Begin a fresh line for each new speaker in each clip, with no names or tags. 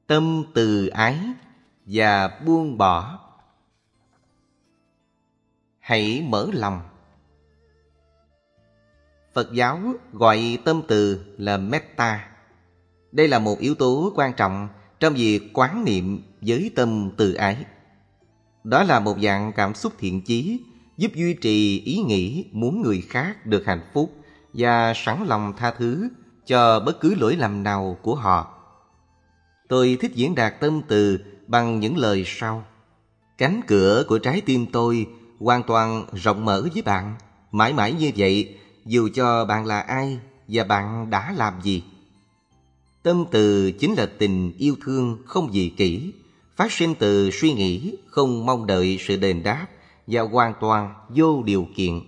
tâm từ ái và buông bỏ. Hãy mở lòng. Phật giáo gọi tâm từ là metta. Đây là một yếu tố quan trọng trong việc quán niệm với tâm từ ái. Đó là một dạng cảm xúc thiện chí, giúp duy trì ý nghĩ muốn người khác được hạnh phúc và sẵn lòng tha thứ cho bất cứ lỗi lầm nào của họ. Tôi thích diễn đạt tâm từ bằng những lời sau: cánh cửa của trái tim tôi hoàn toàn rộng mở với bạn, mãi mãi như vậy, dù cho bạn là ai và bạn đã làm gì. Tâm từ chính là tình yêu thương không dị kỷ, phát sinh từ suy nghĩ không mong đợi sự đền đáp và hoàn toàn vô điều kiện.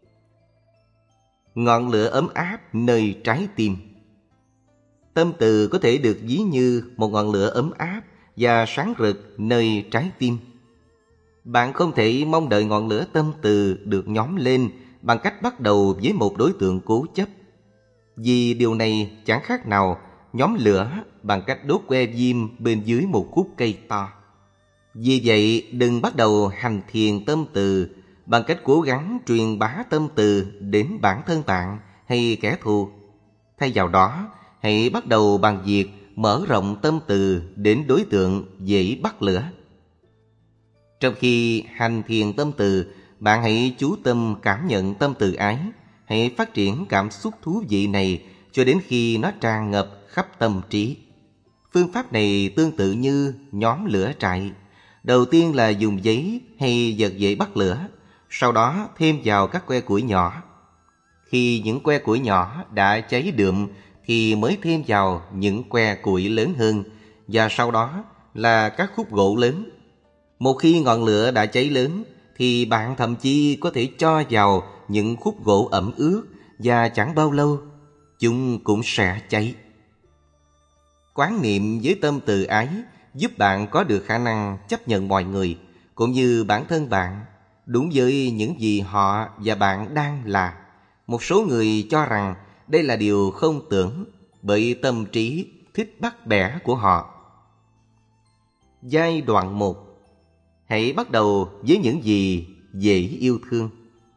Ngọn lửa ấm áp nơi trái tim. Tâm từ có thể được ví như một ngọn lửa ấm áp và sáng rực nơi trái tim. Bạn không thể mong đợi ngọn lửa tâm từ được nhóm lên bằng cách bắt đầu với một đối tượng cố chấp, vì điều này chẳng khác nào nhóm lửa bằng cách đốt que diêm bên dưới một khúc cây to. Vì vậy, đừng bắt đầu hành thiền tâm từ bằng cách cố gắng truyền bá tâm từ đến bản thân bạn hay kẻ thù. Thay vào đó, hãy bắt đầu bằng việc mở rộng tâm từ đến đối tượng dễ bắt lửa. Trong khi hành thiền tâm từ, bạn hãy chú tâm cảm nhận tâm từ ái. Hãy phát triển cảm xúc thú vị này cho đến khi nó tràn ngập khắp tâm trí. Phương pháp này tương tự như nhóm lửa trại. Đầu tiên là dùng giấy hay vật dễ bắt lửa, sau đó thêm vào các que củi nhỏ. Khi những que củi nhỏ đã cháy đượm thì mới thêm vào những que củi lớn hơn, và sau đó là các khúc gỗ lớn. Một khi ngọn lửa đã cháy lớn thì bạn thậm chí có thể cho vào những khúc gỗ ẩm ướt, và chẳng bao lâu chúng cũng sẽ cháy. Quán niệm với tâm từ ái giúp bạn có được khả năng chấp nhận mọi người cũng như bản thân bạn đúng với những gì họ và bạn đang là. Một số người cho rằng đây là điều không tưởng bởi tâm trí thích bắt bẻ của họ. Giai đoạn 1. Hãy bắt đầu với những gì dễ yêu thương.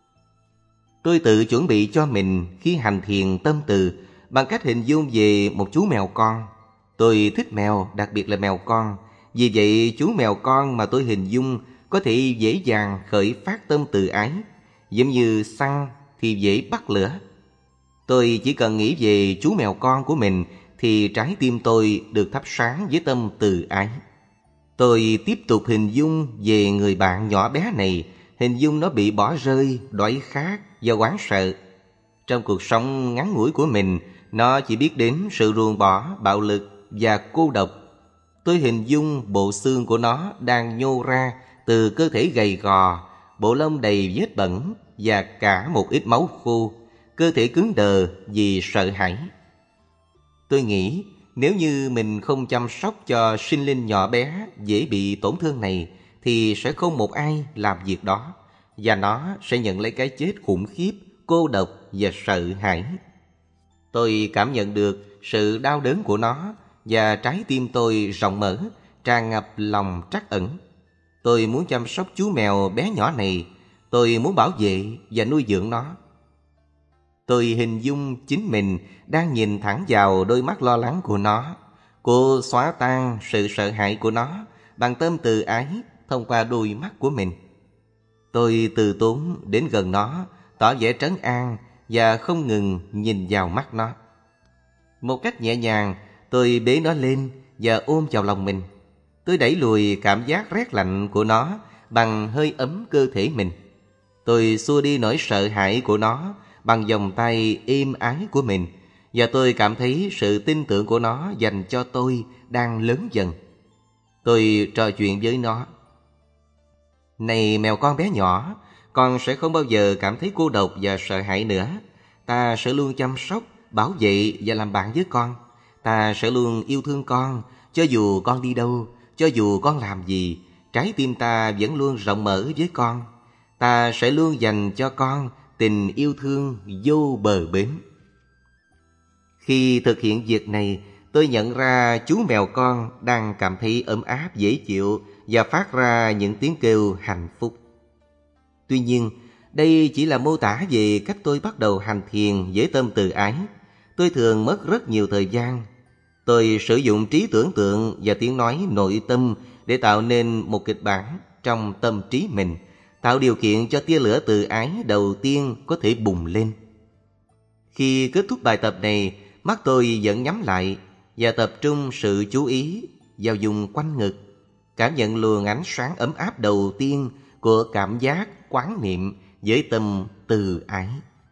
Tôi tự chuẩn bị cho mình khi hành thiền tâm từ bằng cách hình dung về một chú mèo con. Tôi thích mèo, đặc biệt là mèo con. Vì vậy, chú mèo con mà tôi hình dung có thể dễ dàng khởi phát tâm từ ái. Giống như xăng thì dễ bắt lửa. Tôi chỉ cần nghĩ về chú mèo con của mình thì trái tim tôi được thắp sáng với tâm từ ái. Tôi tiếp tục hình dung về người bạn nhỏ bé này, hình dung nó bị bỏ rơi, đói khát và hoảng sợ. Trong cuộc sống ngắn ngủi của mình, nó chỉ biết đến sự ruồng bỏ, bạo lực và cô độc. Tôi hình dung bộ xương của nó đang nhô ra từ cơ thể gầy gò, bộ lông đầy vết bẩn và cả một ít máu khô, cơ thể cứng đờ vì sợ hãi. Tôi nghĩ nếu như mình không chăm sóc cho sinh linh nhỏ bé dễ bị tổn thương này thì sẽ không một ai làm việc đó, và nó sẽ nhận lấy cái chết khủng khiếp, cô độc và sợ hãi. Tôi cảm nhận được sự đau đớn của nó và trái tim tôi rộng mở, tràn ngập lòng trắc ẩn. Tôi muốn chăm sóc chú mèo bé nhỏ này. Tôi muốn bảo vệ và nuôi dưỡng nó. Tôi hình dung chính mình đang nhìn thẳng vào đôi mắt lo lắng của nó. Cô xóa tan sự sợ hãi của nó bằng tâm từ ái thông qua đôi mắt của mình. Tôi từ tốn đến gần nó, tỏ vẻ trấn an và không ngừng nhìn vào mắt nó. Một cách nhẹ nhàng, tôi bế nó lên và ôm vào lòng mình. Tôi đẩy lùi cảm giác rét lạnh của nó bằng hơi ấm cơ thể mình. Tôi xua đi nỗi sợ hãi của nó bằng vòng tay êm ái của mình, và tôi cảm thấy sự tin tưởng của nó dành cho tôi đang lớn dần. Tôi trò chuyện với nó. Này mèo con bé nhỏ, con sẽ không bao giờ cảm thấy cô độc và sợ hãi nữa. Ta sẽ luôn chăm sóc, bảo vệ và làm bạn với con. Ta sẽ luôn yêu thương con, cho dù con đi đâu, cho dù con làm gì, trái tim ta vẫn luôn rộng mở với con. Ta sẽ luôn dành cho con tình yêu thương vô bờ bến. Khi thực hiện việc này, tôi nhận ra chú mèo con đang cảm thấy ấm áp dễ chịu và phát ra những tiếng kêu hạnh phúc. Tuy nhiên, đây chỉ là mô tả về cách tôi bắt đầu hành thiền với tâm từ ái. Tôi thường mất rất nhiều thời gian. Tôi sử dụng trí tưởng tượng và tiếng nói nội tâm để tạo nên một kịch bản trong tâm trí mình, tạo điều kiện cho tia lửa từ ái đầu tiên có thể bùng lên. Khi kết thúc bài tập này, mắt tôi vẫn nhắm lại và tập trung sự chú ý vào vùng quanh ngực, cảm nhận luồng ánh sáng ấm áp đầu tiên của cảm giác quán niệm với tâm từ ái.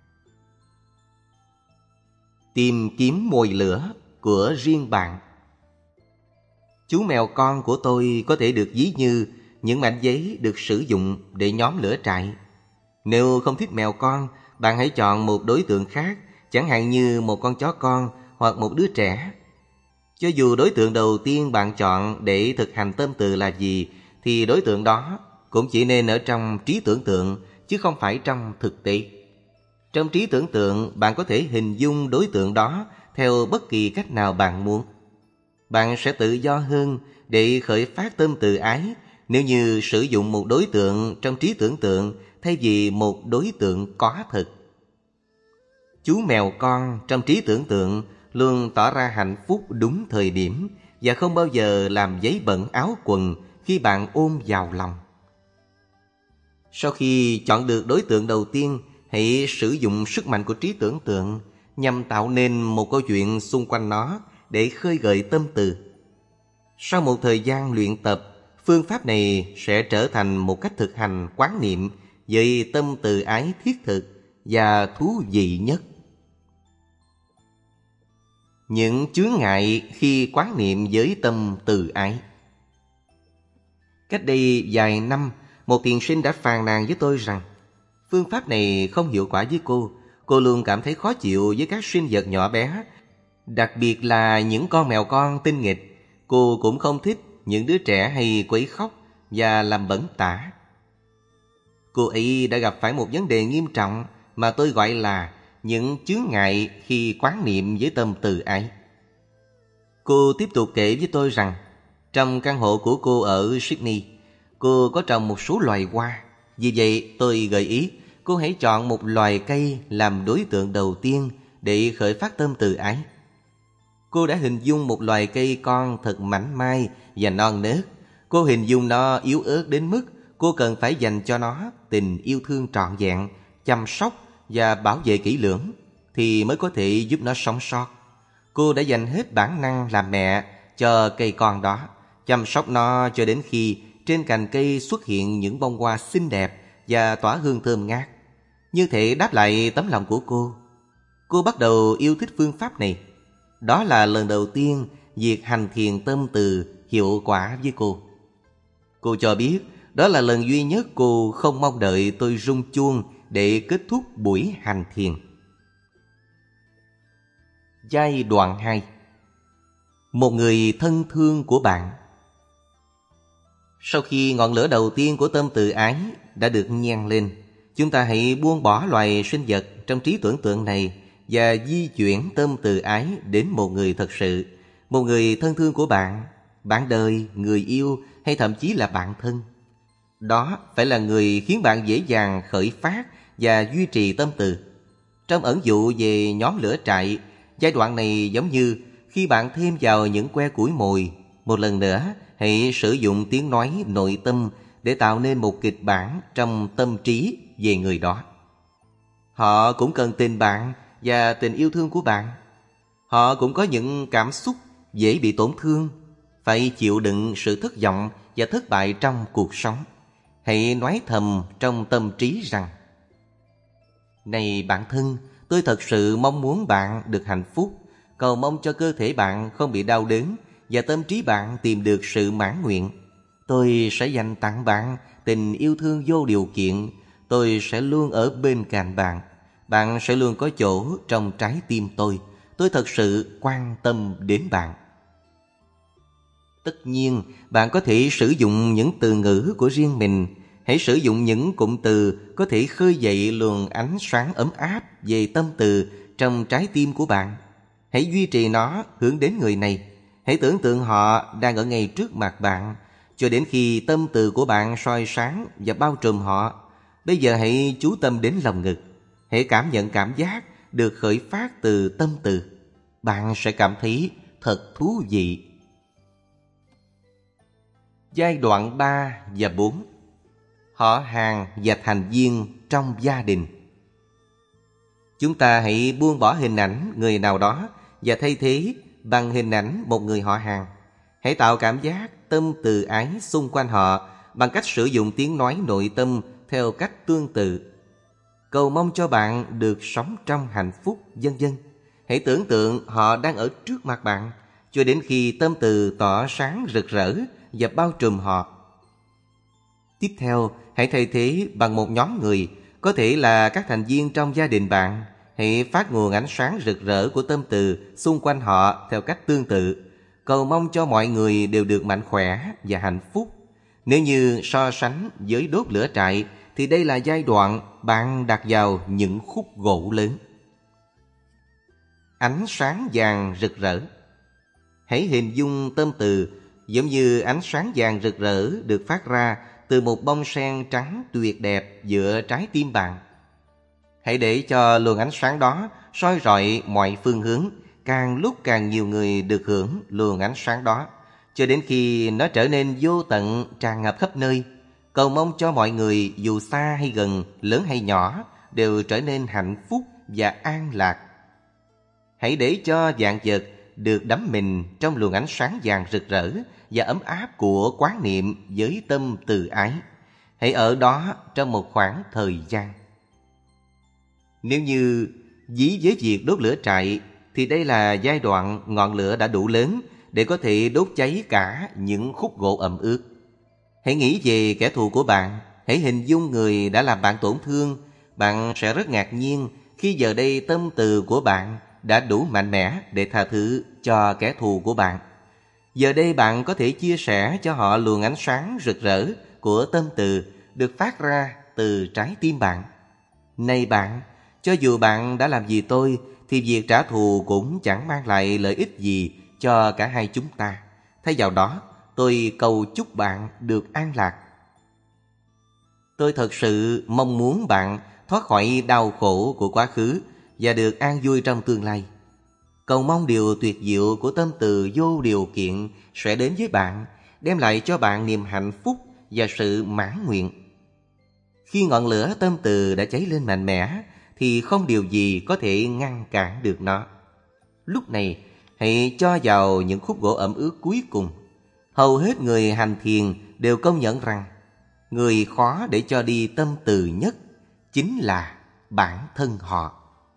Tìm kiếm mồi lửa của riêng bạn. Chú mèo con của tôi có thể được ví như những mảnh giấy được sử dụng để nhóm lửa trại. Nếu không thích mèo con, bạn hãy chọn một đối tượng khác, chẳng hạn như một con chó con hoặc một đứa trẻ. Cho dù đối tượng đầu tiên bạn chọn để thực hành tâm từ là gì, thì đối tượng đó cũng chỉ nên ở trong trí tưởng tượng, chứ không phải trong thực tế. Trong trí tưởng tượng, bạn có thể hình dung đối tượng đó theo bất kỳ cách nào bạn muốn. Bạn sẽ tự do hơn để khởi phát tâm từ ái nếu như sử dụng một đối tượng trong trí tưởng tượng thay vì một đối tượng có thực. Chú mèo con trong trí tưởng tượng luôn tỏ ra hạnh phúc đúng thời điểm và không bao giờ làm giấy bẩn áo quần khi bạn ôm vào lòng. Sau khi chọn được đối tượng đầu tiên, hãy sử dụng sức mạnh của trí tưởng tượng nhằm tạo nên một câu chuyện xung quanh nó để khơi gợi tâm từ. Sau một thời gian luyện tập, phương pháp này sẽ trở thành một cách thực hành quán niệm với tâm từ ái thiết thực và thú vị nhất. Những chướng ngại khi quán niệm với tâm từ ái. Cách đây vài năm, một thiền sinh đã phàn nàn với tôi rằng phương pháp này không hiệu quả với cô. Cô luôn cảm thấy khó chịu với các sinh vật nhỏ bé, đặc biệt là những con mèo con tinh nghịch. Cô cũng không thích những đứa trẻ hay quấy khóc và làm bẩn tả. Cô ấy đã gặp phải một vấn đề nghiêm trọng mà tôi gọi là những chướng ngại khi quán niệm với tâm từ ái. Cô tiếp tục kể với tôi rằng trong căn hộ của cô ở Sydney, cô có trồng một số loài hoa. Vì vậy tôi gợi ý cô hãy chọn một loài cây làm đối tượng đầu tiên để khởi phát tâm từ ái. Cô đã hình dung một loài cây con thật mảnh mai và non nớt. Cô hình dung nó yếu ớt đến mức cô cần phải dành cho nó tình yêu thương trọn vẹn, chăm sóc và bảo vệ kỹ lưỡng thì mới có thể giúp nó sống sót. Cô đã dành hết bản năng làm mẹ cho cây con đó, chăm sóc nó cho đến khi trên cành cây xuất hiện những bông hoa xinh đẹp và tỏa hương thơm ngát. Như thể đáp lại tấm lòng của cô. Cô bắt đầu yêu thích phương pháp này. Đó là lần đầu tiên việc hành thiền tâm từ hiệu quả với cô. Cô cho biết đó là lần duy nhất cô không mong đợi tôi rung chuông để kết thúc buổi hành thiền. Giai đoạn 2. Một người thân thương của bạn. Sau khi ngọn lửa đầu tiên của tâm từ ái đã được nhen lên, chúng ta hãy buông bỏ loài sinh vật trong trí tưởng tượng này và di chuyển tâm từ ái đến một người thật sự, một người thân thương của bạn, bạn đời, người yêu hay thậm chí là bạn thân. Đó phải là người khiến bạn dễ dàng khởi phát và duy trì tâm từ. Trong ẩn dụ về nhóm lửa trại, giai đoạn này giống như khi bạn thêm vào những que củi mồi. Một lần nữa, hãy sử dụng tiếng nói nội tâm để tạo nên một kịch bản trong tâm trí về người đó. Họ cũng cần tình bạn và tình yêu thương của bạn. Họ cũng có những cảm xúc dễ bị tổn thương, phải chịu đựng sự thất vọng và thất bại trong cuộc sống. Hãy nói thầm trong tâm trí rằng: này bạn thân, tôi thật sự mong muốn bạn được hạnh phúc, cầu mong cho cơ thể bạn không bị đau đớn và tâm trí bạn tìm được sự mãn nguyện. Tôi sẽ dành tặng bạn tình yêu thương vô điều kiện. Tôi sẽ luôn ở bên cạnh bạn. Bạn sẽ luôn có chỗ trong trái tim tôi. Tôi thật sự quan tâm đến bạn. Tất nhiên, bạn có thể sử dụng những từ ngữ của riêng mình. Hãy sử dụng những cụm từ có thể khơi dậy luồng ánh sáng ấm áp về tâm từ trong trái tim của bạn. Hãy duy trì nó hướng đến người này. Hãy tưởng tượng họ đang ở ngay trước mặt bạn, cho đến khi tâm từ của bạn soi sáng và bao trùm họ. Bây giờ hãy chú tâm đến lòng ngực. Hãy cảm nhận cảm giác được khởi phát từ tâm từ. Bạn sẽ cảm thấy thật thú vị. Giai đoạn 3 và 4. Họ hàng và thành viên trong gia đình. Chúng ta hãy buông bỏ hình ảnh người nào đó và thay thế bằng hình ảnh một người họ hàng. Hãy tạo cảm giác tâm từ ái xung quanh họ bằng cách sử dụng tiếng nói nội tâm theo cách tương tự. Cầu mong cho bạn được sống trong hạnh phúc, vân vân. Hãy tưởng tượng họ đang ở trước mặt bạn cho đến khi tâm từ tỏ sáng rực rỡ và bao trùm họ. Tiếp theo, hãy thay thế bằng một nhóm người, có thể là các thành viên trong gia đình bạn. Hãy phát nguồn ánh sáng rực rỡ của tâm từ xung quanh họ theo cách tương tự. Cầu mong cho mọi người đều được mạnh khỏe và hạnh phúc. Nếu như so sánh với đốt lửa trại, thì đây là giai đoạn bạn đặt vào những khúc gỗ lớn. Ánh sáng vàng rực rỡ. Hãy hình dung tâm từ giống như ánh sáng vàng rực rỡ được phát ra từ một bông sen trắng tuyệt đẹp giữa trái tim bạn. Hãy để cho luồng ánh sáng đó soi rọi mọi phương hướng, càng lúc càng nhiều người được hưởng luồng ánh sáng đó, cho đến khi nó trở nên vô tận, tràn ngập khắp nơi. Cầu mong cho mọi người dù xa hay gần, lớn hay nhỏ đều trở nên hạnh phúc và an lạc. Hãy để cho vạn vật được đắm mình trong luồng ánh sáng vàng rực rỡ và ấm áp của quán niệm với tâm từ ái. Hãy ở đó trong một khoảng thời gian. Nếu như ví với việc đốt lửa trại, thì đây là giai đoạn ngọn lửa đã đủ lớn để có thể đốt cháy cả những khúc gỗ ẩm ướt. Hãy nghĩ về kẻ thù của bạn. Hãy hình dung người đã làm bạn tổn thương. Bạn sẽ rất ngạc nhiên khi giờ đây tâm từ của bạn đã đủ mạnh mẽ để tha thứ cho kẻ thù của bạn. Giờ đây bạn có thể chia sẻ cho họ luồng ánh sáng rực rỡ của tâm từ được phát ra từ trái tim bạn. Này bạn, cho dù bạn đã làm gì tôi, thì việc trả thù cũng chẳng mang lại lợi ích gì cho cả hai chúng ta. Thay vào đó, tôi cầu chúc bạn được an lạc. Tôi thật sự mong muốn bạn thoát khỏi đau khổ của quá khứ và được an vui trong tương lai. Cầu mong điều tuyệt diệu của tâm từ vô điều kiện sẽ đến với bạn, đem lại cho bạn niềm hạnh phúc và sự mãn nguyện. Khi ngọn lửa tâm từ đã cháy lên mạnh mẽ, thì không điều gì có thể ngăn cản được nó. Lúc này, hãy cho vào những khúc gỗ ẩm ướt cuối cùng. Hầu hết người hành thiền đều công nhận rằng người khó để cho đi tâm từ nhất chính là bản thân họ.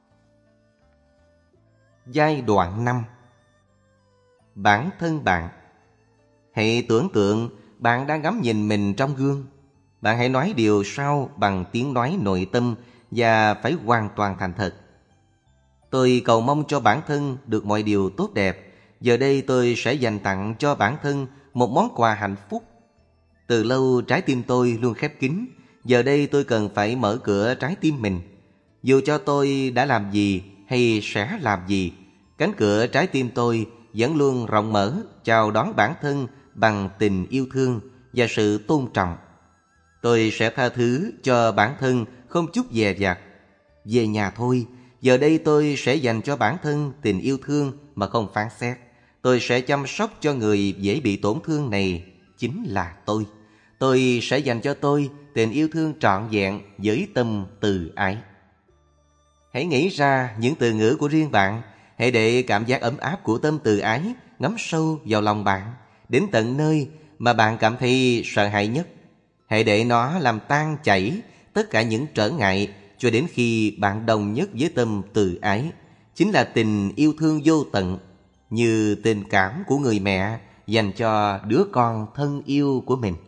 Giai đoạn 5. Bản thân bạn. Hãy tưởng tượng bạn đang ngắm nhìn mình trong gương. Bạn hãy nói điều sau bằng tiếng nói nội tâm và phải hoàn toàn thành thật. Tôi cầu mong cho bản thân được mọi điều tốt đẹp. Giờ đây tôi sẽ dành tặng cho bản thân một món quà hạnh phúc. Từ lâu trái tim tôi luôn khép kín. Giờ đây tôi cần phải mở cửa trái tim mình. Dù cho tôi đã làm gì hay sẽ làm gì, cánh cửa trái tim tôi vẫn luôn rộng mở chào đón bản thân bằng tình yêu thương và sự tôn trọng. Tôi sẽ tha thứ cho bản thân không chút dè dặt. Về nhà thôi, giờ đây tôi sẽ dành cho bản thân tình yêu thương mà không phán xét. Tôi sẽ chăm sóc cho người dễ bị tổn thương này, chính là tôi. Tôi sẽ dành cho tôi tình yêu thương trọn vẹn với tâm từ ái. Hãy nghĩ ra những từ ngữ của riêng bạn. Hãy để cảm giác ấm áp của tâm từ ái ngấm sâu vào lòng bạn, đến tận nơi mà bạn cảm thấy sợ hãi nhất. Hãy để nó làm tan chảy tất cả những trở ngại cho đến khi bạn đồng nhất với tâm từ ái. Chính là tình yêu thương vô tận, như tình cảm của người mẹ dành cho đứa con thân yêu của mình.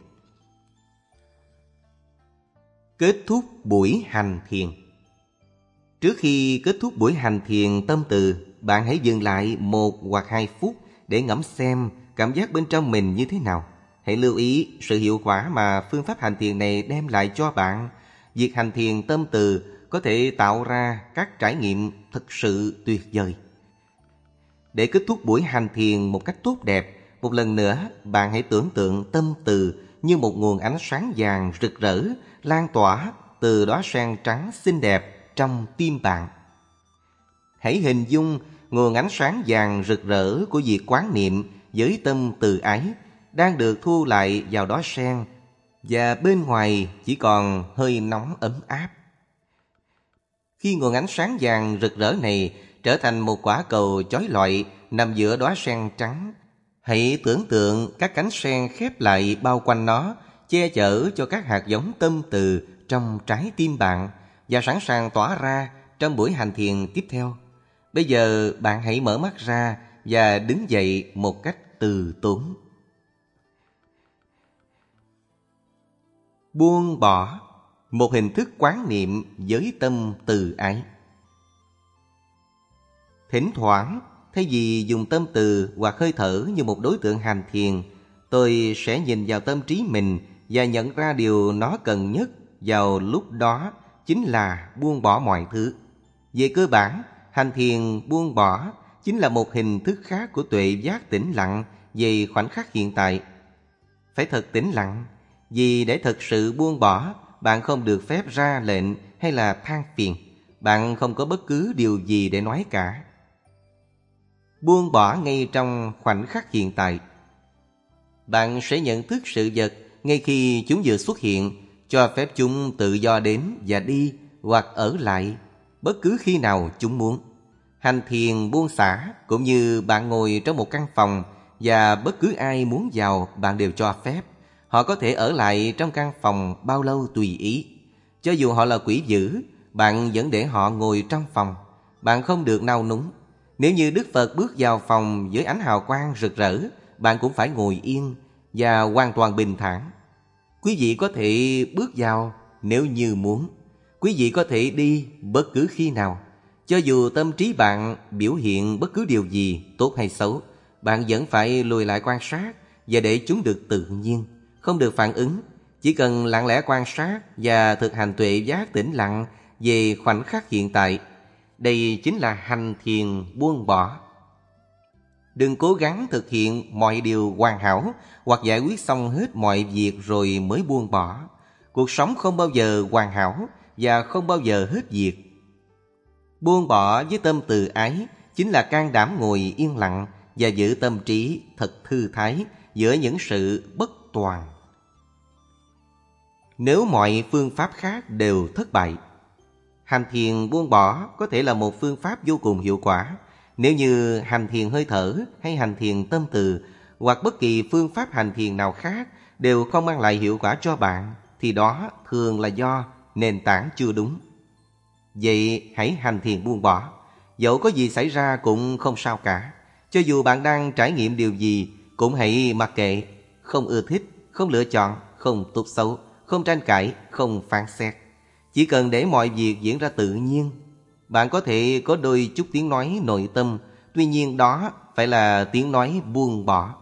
Kết thúc buổi hành thiền. Trước khi kết thúc buổi hành thiền tâm từ, bạn hãy dừng lại 1 hoặc 2 phút để ngẫm xem cảm giác bên trong mình như thế nào. Hãy lưu ý sự hiệu quả mà phương pháp hành thiền này đem lại cho bạn. Việc hành thiền tâm từ có thể tạo ra các trải nghiệm thực sự tuyệt vời. Để kết thúc buổi hành thiền một cách tốt đẹp, một lần nữa bạn hãy tưởng tượng tâm từ như một nguồn ánh sáng vàng rực rỡ lan tỏa từ đóa sen trắng xinh đẹp trong tim bạn. Hãy hình dung nguồn ánh sáng vàng rực rỡ của việc quán niệm với tâm từ ái đang được thu lại vào đóa sen, và bên ngoài chỉ còn hơi nóng ấm áp. Khi nguồn ánh sáng vàng rực rỡ này trở thành một quả cầu chói lọi nằm giữa đóa sen trắng, hãy tưởng tượng các cánh sen khép lại bao quanh nó, che chở cho các hạt giống tâm từ trong trái tim bạn và sẵn sàng tỏa ra trong buổi hành thiền tiếp theo. Bây giờ bạn hãy mở mắt ra và đứng dậy một cách từ tốn. Buông bỏ, một hình thức quán niệm với tâm từ ái. Thỉnh thoảng, thay vì dùng tâm từ hoặc hơi thở như một đối tượng hành thiền, tôi sẽ nhìn vào tâm trí mình và nhận ra điều nó cần nhất vào lúc đó chính là buông bỏ mọi thứ. Về cơ bản, hành thiền buông bỏ chính là một hình thức khác của tuệ giác tĩnh lặng về khoảnh khắc hiện tại. Phải thật tĩnh lặng, vì để thật sự buông bỏ, bạn không được phép ra lệnh hay là than phiền. Bạn không có bất cứ điều gì để nói cả. Buông bỏ ngay trong khoảnh khắc hiện tại. Bạn sẽ nhận thức sự vật ngay khi chúng vừa xuất hiện, cho phép chúng tự do đến và đi hoặc ở lại bất cứ khi nào chúng muốn. Hành thiền buông xả cũng như bạn ngồi trong một căn phòng và bất cứ ai muốn vào bạn đều cho phép. Họ có thể ở lại trong căn phòng bao lâu tùy ý. Cho dù họ là quỷ dữ, bạn vẫn để họ ngồi trong phòng. Bạn không được nao núng. Nếu như Đức Phật bước vào phòng với ánh hào quang rực rỡ, bạn cũng phải ngồi yên và hoàn toàn bình thản. Quý vị có thể bước vào nếu như muốn. Quý vị có thể đi bất cứ khi nào. Cho dù tâm trí bạn biểu hiện bất cứ điều gì, tốt hay xấu, bạn vẫn phải lùi lại quan sát và để chúng được tự nhiên, không được phản ứng. Chỉ cần lặng lẽ quan sát và thực hành tuệ giác tĩnh lặng về khoảnh khắc hiện tại. Đây chính là hành thiền buông bỏ. Đừng cố gắng thực hiện mọi điều hoàn hảo hoặc giải quyết xong hết mọi việc rồi mới buông bỏ. Cuộc sống không bao giờ hoàn hảo và không bao giờ hết việc. Buông bỏ với tâm từ ái chính là can đảm ngồi yên lặng và giữ tâm trí thật thư thái giữa những sự bất toàn. Nếu mọi phương pháp khác đều thất bại, hành thiền buông bỏ có thể là một phương pháp vô cùng hiệu quả. Nếu như hành thiền hơi thở hay hành thiền tâm từ hoặc bất kỳ phương pháp hành thiền nào khác đều không mang lại hiệu quả cho bạn, thì đó thường là do nền tảng chưa đúng. Vậy hãy hành thiền buông bỏ. Dẫu có gì xảy ra cũng không sao cả. Cho dù bạn đang trải nghiệm điều gì cũng hãy mặc kệ. Không ưa thích, không lựa chọn, không tốt xấu, không tranh cãi, không phán xét. Chỉ cần để mọi việc diễn ra tự nhiên. Bạn có thể có đôi chút tiếng nói nội tâm, tuy nhiên đó phải là tiếng nói buông bỏ.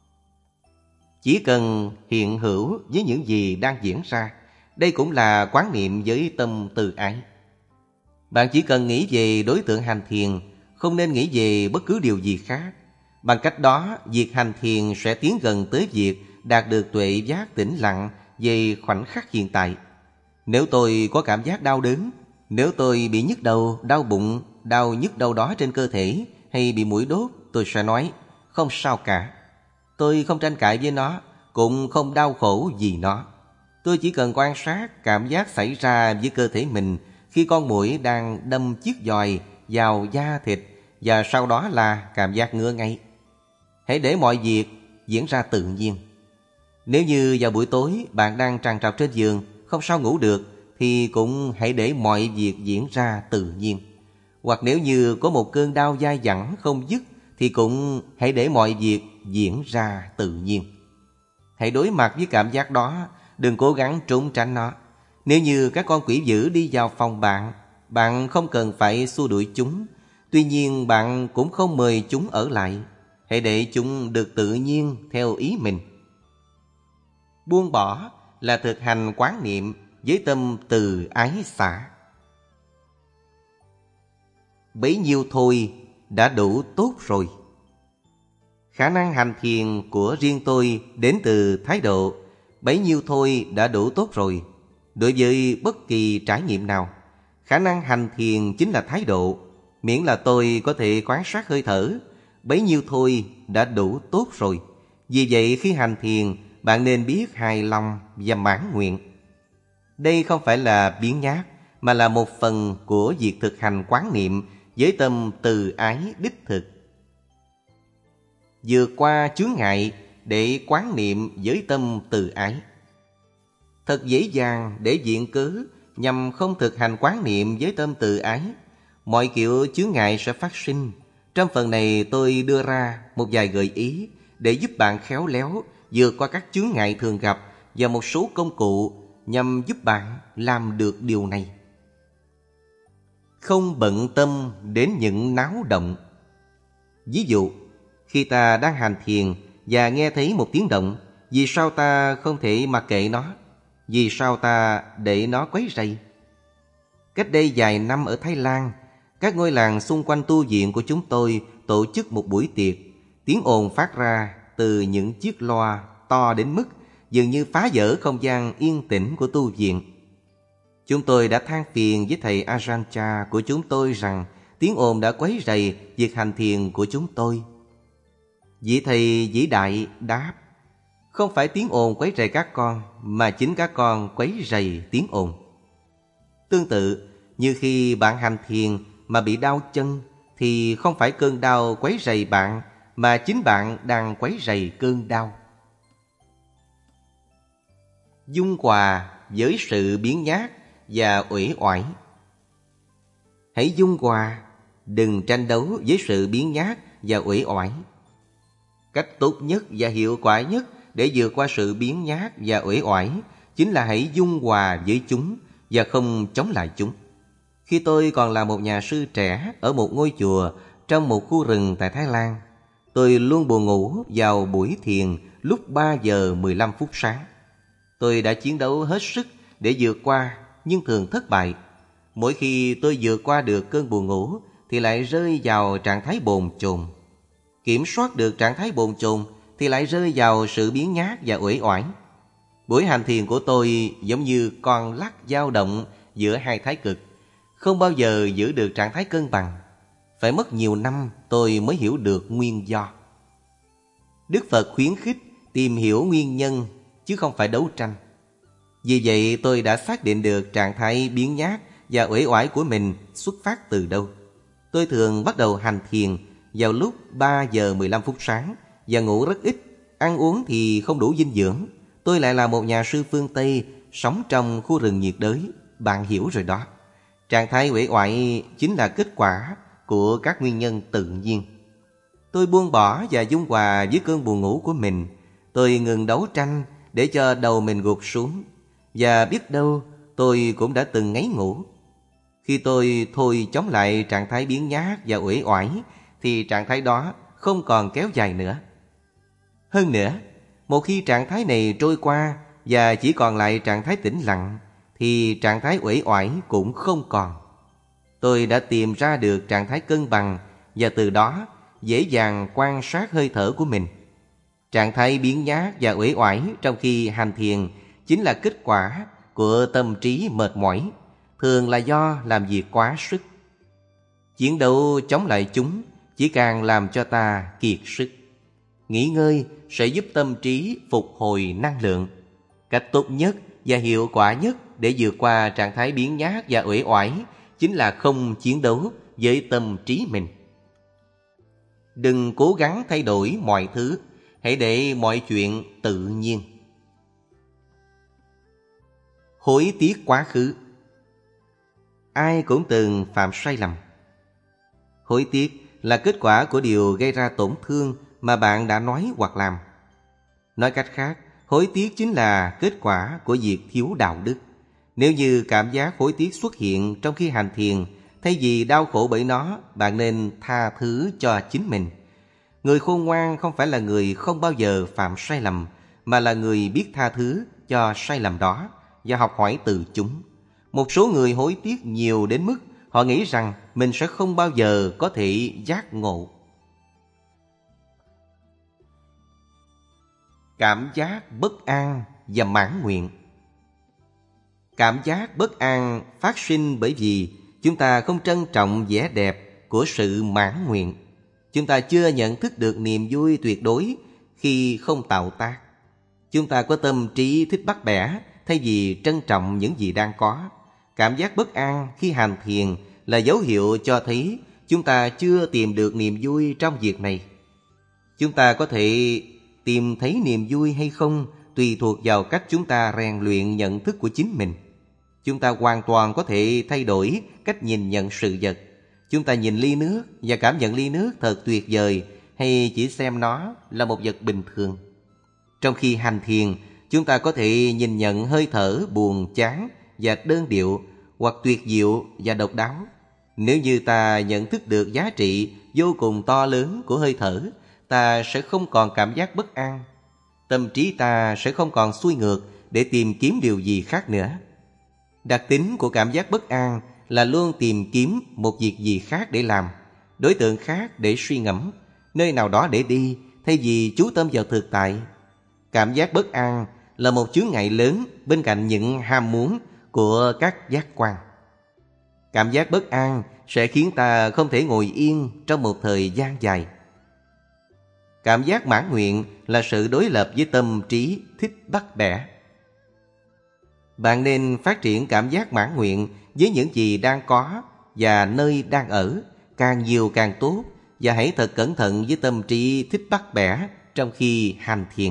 Chỉ cần hiện hữu với những gì đang diễn ra. Đây cũng là quán niệm với tâm từ ái. Bạn chỉ cần nghĩ về đối tượng hành thiền, không nên nghĩ về bất cứ điều gì khác. Bằng cách đó, việc hành thiền sẽ tiến gần tới việc đạt được tuệ giác tĩnh lặng về khoảnh khắc hiện tại. Nếu tôi có cảm giác đau đớn, nếu tôi bị nhức đầu, đau bụng, đau nhức đâu đó trên cơ thể hay bị muỗi đốt, tôi sẽ nói không sao cả. Tôi không tranh cãi với nó, cũng không đau khổ vì nó. Tôi chỉ cần quan sát cảm giác xảy ra với cơ thể mình khi con muỗi đang đâm chiếc giòi vào da thịt, và sau đó là cảm giác ngứa ngáy. Hãy để mọi việc diễn ra tự nhiên. Nếu như vào buổi tối bạn đang trằn trọc trên giường, không sao ngủ được, thì cũng hãy để mọi việc diễn ra tự nhiên. Hoặc nếu như có một cơn đau dai dẳng không dứt, thì cũng hãy để mọi việc diễn ra tự nhiên. Hãy đối mặt với cảm giác đó, đừng cố gắng trốn tránh nó. Nếu như các con quỷ dữ đi vào phòng bạn, bạn không cần phải xua đuổi chúng. Tuy nhiên bạn cũng không mời chúng ở lại. Hãy để chúng được tự nhiên theo ý mình. Buông bỏ là thực hành quán niệm với tâm từ ái xả. Bấy nhiêu thôi đã đủ tốt rồi. Khả năng hành thiền của riêng tôi đến từ thái độ bấy nhiêu thôi đã đủ tốt rồi. Đối với bất kỳ trải nghiệm nào, khả năng hành thiền chính là thái độ. Miễn là tôi có thể quan sát hơi thở, bấy nhiêu thôi đã đủ tốt rồi. Vì vậy khi hành thiền, bạn nên biết hài lòng và mãn nguyện. Đây không phải là biếng nhác, mà là một phần của việc thực hành quán niệm với tâm từ ái đích thực. Vượt qua chướng ngại để quán niệm với tâm từ ái. Thật dễ dàng để viện cớ nhằm không thực hành quán niệm với tâm từ ái. Mọi kiểu chướng ngại sẽ phát sinh. Trong phần này tôi đưa ra một vài gợi ý để giúp bạn khéo léo vượt qua các chướng ngại thường gặp và một số công cụ nhằm giúp bạn làm được điều này. Không bận tâm đến những náo động. Ví dụ, khi ta đang hành thiền và nghe thấy một tiếng động, vì sao ta không thể mặc kệ nó? Vì sao ta để nó quấy rầy? Cách đây vài năm ở Thái Lan, các ngôi làng xung quanh tu viện của chúng tôi tổ chức một buổi tiệc. Tiếng ồn phát ra từ những chiếc loa to đến mức dường như phá vỡ không gian yên tĩnh của tu viện. Chúng tôi đã than phiền với thầy Ajahn Chah của chúng tôi rằng tiếng ồn đã quấy rầy việc hành thiền của chúng tôi. Vị thầy vĩ đại đáp: không phải tiếng ồn quấy rầy các con, mà chính các con quấy rầy tiếng ồn. Tương tự, như khi bạn hành thiền mà bị đau chân, thì không phải cơn đau quấy rầy bạn, mà chính bạn đang quấy rầy cơn đau. Dung hòa với sự biếng nhác và uể oải. Hãy dung hòa, đừng tranh đấu với sự biếng nhác và uể oải. Cách tốt nhất và hiệu quả nhất để vượt qua sự biếng nhác và uể oải chính là hãy dung hòa với chúng và không chống lại chúng. Khi tôi còn là một nhà sư trẻ ở một ngôi chùa trong một khu rừng tại Thái Lan, tôi luôn buồn ngủ vào buổi thiền lúc 3 giờ 15 phút sáng. Tôi đã chiến đấu hết sức để vượt qua, nhưng thường thất bại. Mỗi khi tôi vượt qua được cơn buồn ngủ thì lại rơi vào trạng thái bồn chồn. Kiểm soát được trạng thái bồn chồn thì lại rơi vào sự biếng nhác và uể oải. Buổi hành thiền của tôi giống như con lắc dao động giữa hai thái cực, không bao giờ giữ được trạng thái cân bằng. Phải mất nhiều năm tôi mới hiểu được nguyên do. Đức Phật khuyến khích tìm hiểu nguyên nhân chứ không phải đấu tranh. Vì vậy tôi đã xác định được trạng thái biếng nhác và uể oải của mình xuất phát từ đâu. Tôi thường bắt đầu hành thiền vào lúc 3 giờ 15 phút sáng và ngủ rất ít, ăn uống thì không đủ dinh dưỡng. Tôi lại là một nhà sư phương Tây sống trong khu rừng nhiệt đới, bạn hiểu rồi đó. Trạng thái uể oải chính là kết quả của các nguyên nhân tự nhiên. Tôi buông bỏ và dung hòa với cơn buồn ngủ của mình. Tôi ngừng đấu tranh để cho đầu mình gục xuống. Và biết đâu tôi cũng đã từng ngáy ngủ. Khi tôi thôi chống lại trạng thái biếng nhác và uể oải thì trạng thái đó không còn kéo dài nữa. Hơn nữa, một khi trạng thái này trôi qua và chỉ còn lại trạng thái tĩnh lặng thì trạng thái uể oải cũng không còn. Tôi đã tìm ra được trạng thái cân bằng và từ đó dễ dàng quan sát hơi thở của mình. Trạng thái biếng nhác và uể oải trong khi hành thiền chính là kết quả của tâm trí mệt mỏi, thường là do làm việc quá sức. Chiến đấu chống lại chúng chỉ càng làm cho ta kiệt sức. Nghỉ ngơi sẽ giúp tâm trí phục hồi năng lượng. Cách tốt nhất và hiệu quả nhất để vượt qua trạng thái biếng nhác và uể oải chính là không chiến đấu với tâm trí mình. Đừng cố gắng thay đổi mọi thứ, hãy để mọi chuyện tự nhiên. Hối tiếc quá khứ. Ai cũng từng phạm sai lầm. Hối tiếc là kết quả của điều gây ra tổn thương mà bạn đã nói hoặc làm. Nói cách khác, hối tiếc chính là kết quả của việc thiếu đạo đức. Nếu như cảm giác hối tiếc xuất hiện trong khi hành thiền, thay vì đau khổ bởi nó, bạn nên tha thứ cho chính mình. Người khôn ngoan không phải là người không bao giờ phạm sai lầm, mà là người biết tha thứ cho sai lầm đó và học hỏi từ chúng. Một số người hối tiếc nhiều đến mức họ nghĩ rằng mình sẽ không bao giờ có thể giác ngộ. Cảm giác bất an và mãn nguyện. Cảm giác bất an phát sinh bởi vì chúng ta không trân trọng vẻ đẹp của sự mãn nguyện. Chúng ta chưa nhận thức được niềm vui tuyệt đối khi không tạo tác. Chúng ta có tâm trí thích bắt bẻ thay vì trân trọng những gì đang có. Cảm giác bất an khi hành thiền là dấu hiệu cho thấy chúng ta chưa tìm được niềm vui trong việc này. Chúng ta có thể tìm thấy niềm vui hay không tùy thuộc vào cách chúng ta rèn luyện nhận thức của chính mình. Chúng ta hoàn toàn có thể thay đổi cách nhìn nhận sự vật. Chúng ta nhìn ly nước và cảm nhận ly nước thật tuyệt vời, hay chỉ xem nó là một vật bình thường. Trong khi hành thiền, chúng ta có thể nhìn nhận hơi thở buồn chán và đơn điệu, hoặc tuyệt diệu và độc đáo. Nếu như ta nhận thức được giá trị vô cùng to lớn của hơi thở, ta sẽ không còn cảm giác bất an. Tâm trí ta sẽ không còn xuôi ngược để tìm kiếm điều gì khác nữa. Đặc tính của cảm giác bất an là luôn tìm kiếm một việc gì khác để làm, đối tượng khác để suy ngẫm, nơi nào đó để đi, thay vì chú tâm vào thực tại. Cảm giác bất an là một chướng ngại lớn bên cạnh những ham muốn của các giác quan. Cảm giác bất an sẽ khiến ta không thể ngồi yên trong một thời gian dài. Cảm giác mãn nguyện là sự đối lập với tâm trí thích bắt bẻ. Bạn nên phát triển cảm giác mãn nguyện với những gì đang có và nơi đang ở, càng nhiều càng tốt, và hãy thật cẩn thận với tâm trí thích bắt bẻ trong khi hành thiền.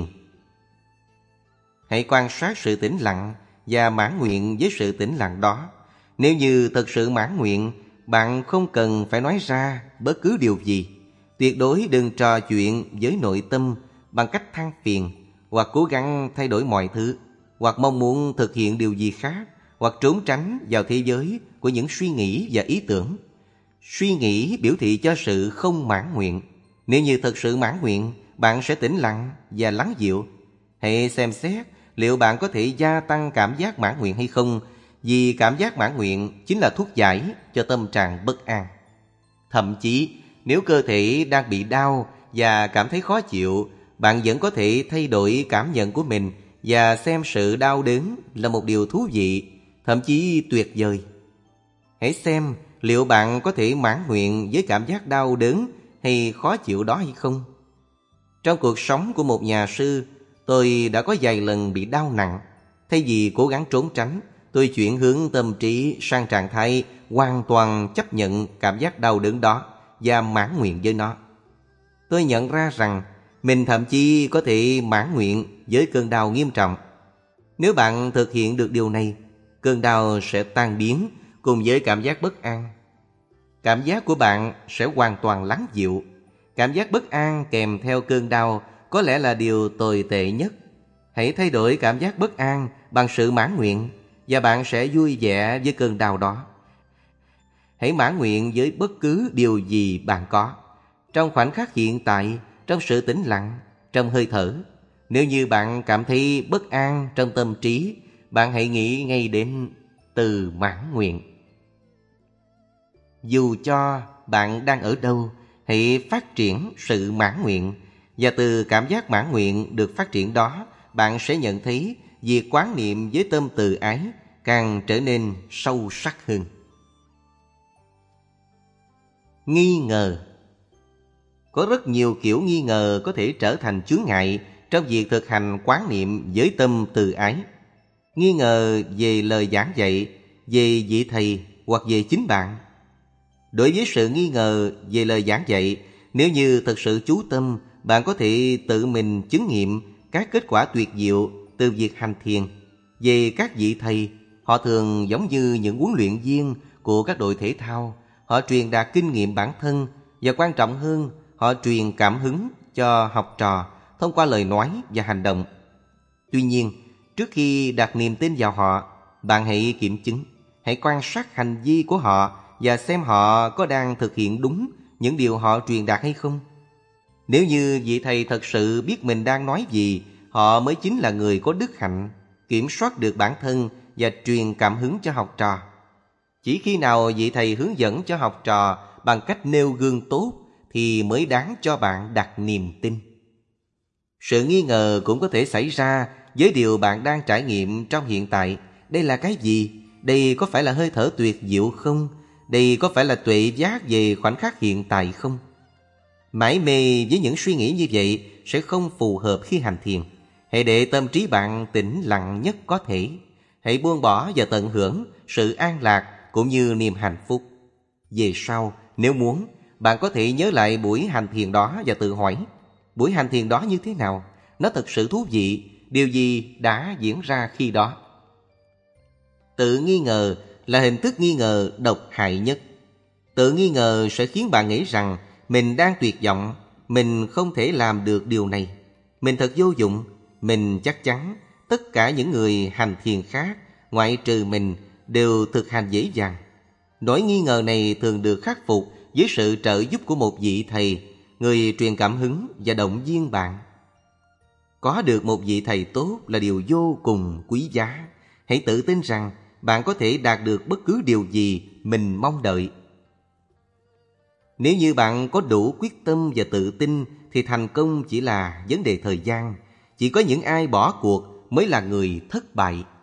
Hãy quan sát sự tĩnh lặng và mãn nguyện với sự tĩnh lặng đó. Nếu như thật sự mãn nguyện, bạn không cần phải nói ra bất cứ điều gì. Tuyệt đối đừng trò chuyện với nội tâm bằng cách than phiền, hoặc cố gắng thay đổi mọi thứ, hoặc mong muốn thực hiện điều gì khác, hoặc trốn tránh vào thế giới của những suy nghĩ và ý tưởng. Suy nghĩ biểu thị cho sự không mãn nguyện. Nếu như thật sự mãn nguyện, bạn sẽ tĩnh lặng và lắng dịu. Hãy xem xét liệu bạn có thể gia tăng cảm giác mãn nguyện hay không, vì cảm giác mãn nguyện chính là thuốc giải cho tâm trạng bất an. Thậm chí, nếu cơ thể đang bị đau và cảm thấy khó chịu, bạn vẫn có thể thay đổi cảm nhận của mình và xem sự đau đớn là một điều thú vị, thậm chí tuyệt vời. Hãy xem liệu bạn có thể mãn nguyện với cảm giác đau đớn hay khó chịu đó hay không. Trong cuộc sống của một nhà sư, tôi đã có vài lần bị đau nặng. Thay vì cố gắng trốn tránh, tôi chuyển hướng tâm trí sang trạng thái hoàn toàn chấp nhận cảm giác đau đớn đó và mãn nguyện với nó. Tôi nhận ra rằng mình thậm chí có thể mãn nguyện với cơn đau nghiêm trọng. Nếu bạn thực hiện được điều này, cơn đau sẽ tan biến cùng với cảm giác bất an. Cảm giác của bạn sẽ hoàn toàn lắng dịu. Cảm giác bất an kèm theo cơn đau có lẽ là điều tồi tệ nhất. Hãy thay đổi cảm giác bất an bằng sự mãn nguyện, và bạn sẽ vui vẻ với cơn đau đó. Hãy mãn nguyện với bất cứ điều gì bạn có, trong khoảnh khắc hiện tại, trong sự tĩnh lặng, trong hơi thở. Nếu như bạn cảm thấy bất an trong tâm trí, bạn hãy nghĩ ngay đến từ mãn nguyện. Dù cho bạn đang ở đâu, hãy phát triển sự mãn nguyện, và từ cảm giác mãn nguyện được phát triển đó, bạn sẽ nhận thấy việc quán niệm với tâm từ ái càng trở nên sâu sắc hơn. Nghi ngờ. Có rất nhiều kiểu nghi ngờ có thể trở thành chướng ngại trong việc thực hành quán niệm với tâm từ ái. Nghi ngờ về lời giảng dạy, về vị thầy hoặc về chính bạn. Đối với sự nghi ngờ về lời giảng dạy, nếu như thực sự chú tâm, bạn có thể tự mình chứng nghiệm các kết quả tuyệt diệu từ việc hành thiền. Về các vị thầy, họ thường giống như những huấn luyện viên của các đội thể thao. Họ truyền đạt kinh nghiệm bản thân, và quan trọng hơn, họ truyền cảm hứng cho học trò thông qua lời nói và hành động. Tuy nhiên, trước khi đặt niềm tin vào họ, bạn hãy kiểm chứng, hãy quan sát hành vi của họ và xem họ có đang thực hiện đúng những điều họ truyền đạt hay không. Nếu như vị thầy thật sự biết mình đang nói gì, họ mới chính là người có đức hạnh, kiểm soát được bản thân và truyền cảm hứng cho học trò. Chỉ khi nào vị thầy hướng dẫn cho học trò bằng cách nêu gương tốt thì mới đáng cho bạn đặt niềm tin. Sự nghi ngờ cũng có thể xảy ra với điều bạn đang trải nghiệm trong hiện tại. Đây là cái gì? Đây có phải là hơi thở tuyệt diệu không? Đây có phải là tuệ giác về khoảnh khắc hiện tại không? Mãi mê với những suy nghĩ như vậy sẽ không phù hợp khi hành thiền. Hãy để tâm trí bạn tĩnh lặng nhất có thể. Hãy buông bỏ và tận hưởng sự an lạc cũng như niềm hạnh phúc. Về sau, nếu muốn, bạn có thể nhớ lại buổi hành thiền đó và tự hỏi: buổi hành thiền đó như thế nào? Nó thật sự thú vị. Điều gì đã diễn ra khi đó? Tự nghi ngờ là hình thức nghi ngờ độc hại nhất. Tự nghi ngờ sẽ khiến bạn nghĩ rằng mình đang tuyệt vọng, mình không thể làm được điều này, mình thật vô dụng, mình chắc chắn tất cả những người hành thiền khác ngoại trừ mình đều thực hành dễ dàng. Nỗi nghi ngờ này thường được khắc phục với sự trợ giúp của một vị thầy, người truyền cảm hứng và động viên bạn. Có được một vị thầy tốt là điều vô cùng quý giá. Hãy tự tin rằng bạn có thể đạt được bất cứ điều gì mình mong đợi. Nếu như bạn có đủ quyết tâm và tự tin thì thành công chỉ là vấn đề thời gian. Chỉ có những ai bỏ cuộc mới là người thất bại.